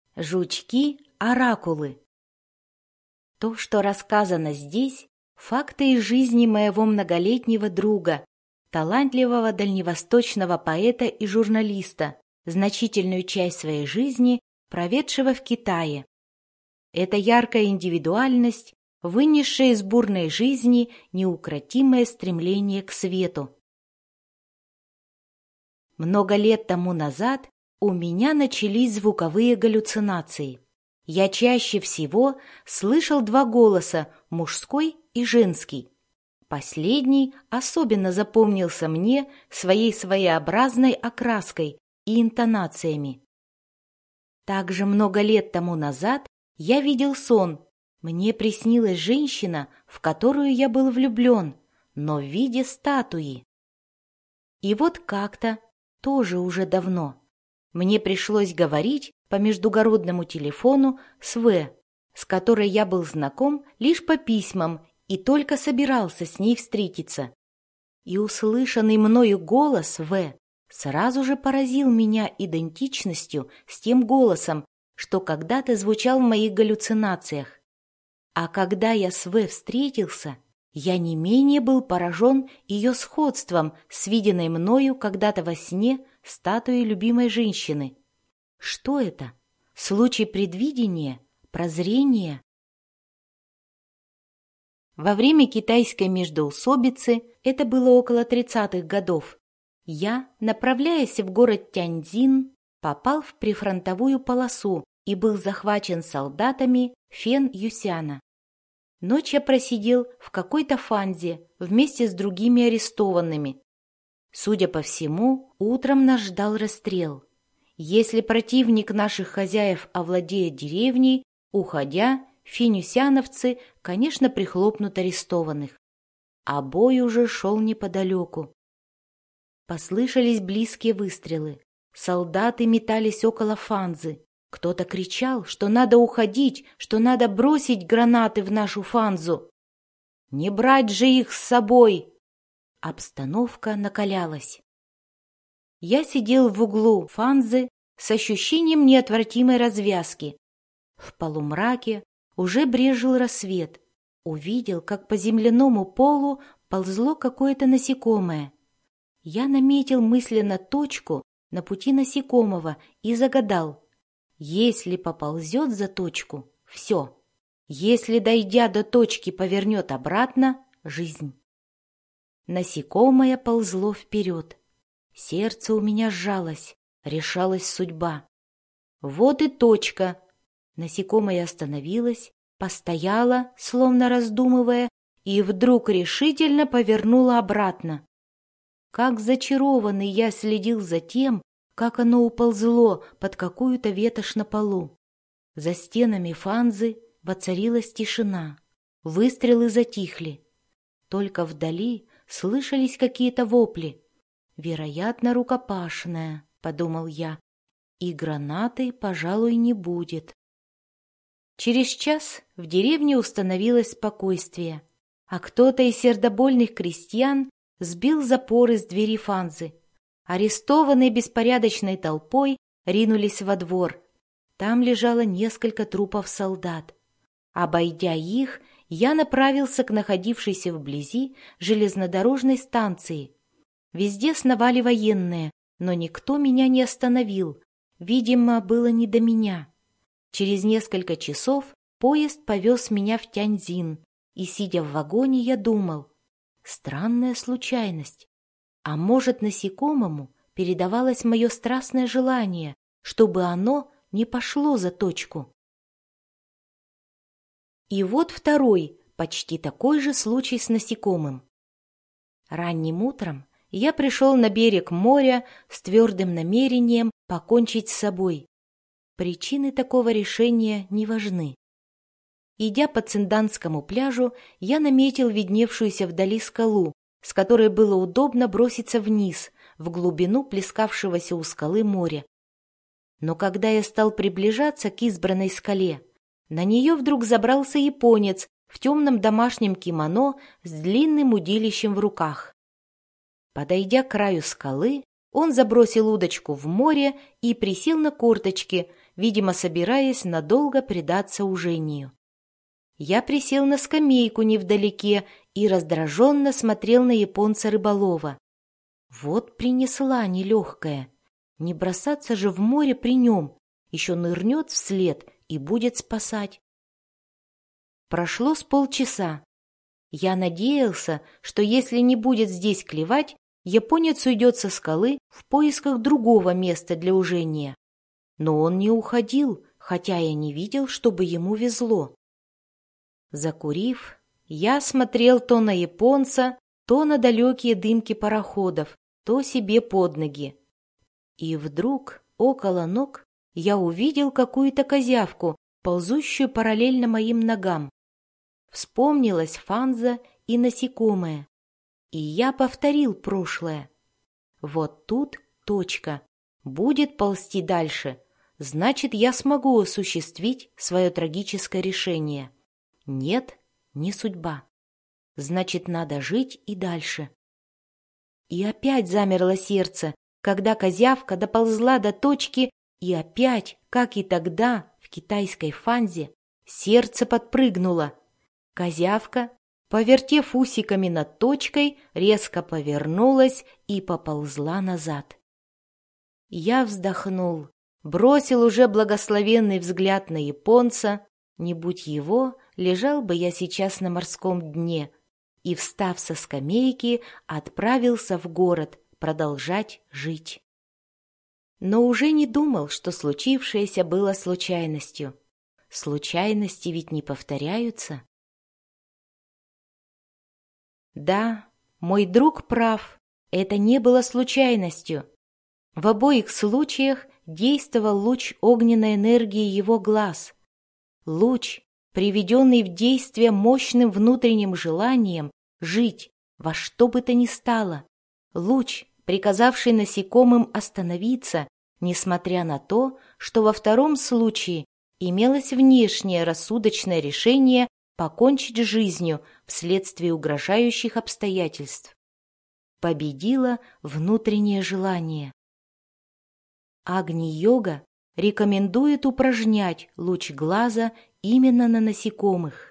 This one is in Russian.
Жучки-оракулы. То, что рассказано здесь, факты из жизни моего многолетнего друга, талантливого дальневосточного поэта и журналиста, значительную часть своей жизни проведшего в Китае. Это яркая индивидуальность, вынесшая из бурной жизни неукротимое стремление к свету. Много лет тому назад у меня начались звуковые галлюцинации. Я чаще всего слышал два голоса, мужской и женский. Последний особенно запомнился мне своей своеобразной окраской и интонациями. Также много лет тому назад я видел сон. Мне приснилась женщина, в которую я был влюблен, но в виде статуи. И вот как-то, тоже уже давно, мне пришлось говорить по междугородному телефону с В, с которой я был знаком лишь по письмам и только собирался с ней встретиться. И услышанный мною голос В сразу же поразил меня идентичностью с тем голосом, что когда-то звучал в моих галлюцинациях. А когда я с В встретился, я не менее был поражен ее сходством с виденной мною когда-то во сне статуей любимой женщины. Что это? Случай предвидения? Прозрения? Во время китайской междоусобицы, это было около 30-х годов, я, направляясь в город Тяньцзин, попал в прифронтовую полосу и был захвачен солдатами Фен Юсяна. Ночь я просидел в какой-то фанзе вместе с другими арестованными. Судя по всему, утром нас ждал расстрел. Если противник наших хозяев овладеет деревней, уходя, фенюсяновцы, конечно, прихлопнут арестованных. А бой уже шел неподалеку. Послышались близкие выстрелы. Солдаты метались около фанзы. Кто-то кричал, что надо уходить, что надо бросить гранаты в нашу фанзу. Не брать же их с собой! Обстановка накалялась. Я сидел в углу фанзы с ощущением неотвратимой развязки. В полумраке уже брезжил рассвет. Увидел, как по земляному полу ползло какое-то насекомое. Я наметил мысленно точку на пути насекомого и загадал: если поползет за точку — все. Если, дойдя до точки, повернет обратно — жизнь. Насекомое ползло вперед. Сердце у меня сжалось, решалась судьба. Вот и точка. Насекомое остановилось, постояло, словно раздумывая, и вдруг решительно повернуло обратно. Как зачарованный я следил за тем, как оно уползло под какую-то ветошь на полу. За стенами фанзы воцарилась тишина. Выстрелы затихли. Только вдали слышались какие-то вопли. «Вероятно, рукопашная», — подумал я, — «и гранаты, пожалуй, не будет». Через час в деревне установилось спокойствие, а кто-то из сердобольных крестьян сбил запор из двери фанзы. Арестованные беспорядочной толпой ринулись во двор. Там лежало несколько трупов солдат. Обойдя их, я направился к находившейся вблизи железнодорожной станции. Везде сновали военные, но никто меня не остановил. Видимо, было не до меня. Через несколько часов поезд повез меня в Тяньцзин, и, сидя в вагоне, я думал: странная случайность. А может, насекомому передавалось мое страстное желание, чтобы оно не пошло за точку. И вот второй, почти такой же случай с насекомым. Ранним утром я пришел на берег моря с твердым намерением покончить с собой. Причины такого решения не важны. Идя по Цинданскому пляжу, я наметил видневшуюся вдали скалу, с которой было удобно броситься вниз, в глубину плескавшегося у скалы моря. Но когда я стал приближаться к избранной скале, на нее вдруг забрался японец в темном домашнем кимоно с длинным удилищем в руках. Подойдя к краю скалы, Он забросил удочку в море и присел на корточки, видимо, собираясь надолго предаться ужению. Я присел на скамейку невдалеке и раздраженно смотрел на японца-рыболова. Вот принесла нелегкая. Не бросаться же в море при нем, еще нырнет вслед и будет спасать. Прошло с полчаса. Я надеялся, что если не будет здесь клевать, японец уйдет со скалы в поисках другого места для ужения. Но он не уходил, хотя я не видел, чтобы ему везло. Закурив, я смотрел то на японца, то на далекие дымки пароходов, то себе под ноги. И вдруг, около ног, я увидел какую-то козявку, ползущую параллельно моим ногам. Вспомнилась Фанза и насекомое. И я повторил прошлое. Вот тут точка. Будет ползти дальше. Значит, я смогу осуществить свое трагическое решение. Нет, не судьба. Значит, надо жить и дальше. И опять замерло сердце, когда козявка доползла до точки, и опять, как и тогда, в китайской Фанзе, сердце подпрыгнуло. Козявка, повертев усиками над точкой, резко повернулась и поползла назад. Я вздохнул, бросил уже благословенный взгляд на японца. Не будь его, лежал бы я сейчас на морском дне, и, встав со скамейки, отправился в город продолжать жить. Но уже не думал, что случившееся было случайностью. Случайности ведь не повторяются. Да, мой друг прав, это не было случайностью. В обоих случаях действовал луч огненной энергии его глаз. Луч, приведенный в действие мощным внутренним желанием жить во что бы то ни стало. Луч, приказавший насекомым остановиться, несмотря на то, что во втором случае имелось внешнее рассудочное решение покончить с жизнью вследствие угрожающих обстоятельств. Победило внутреннее желание. Агни-йога рекомендует упражнять луч глаза именно на насекомых.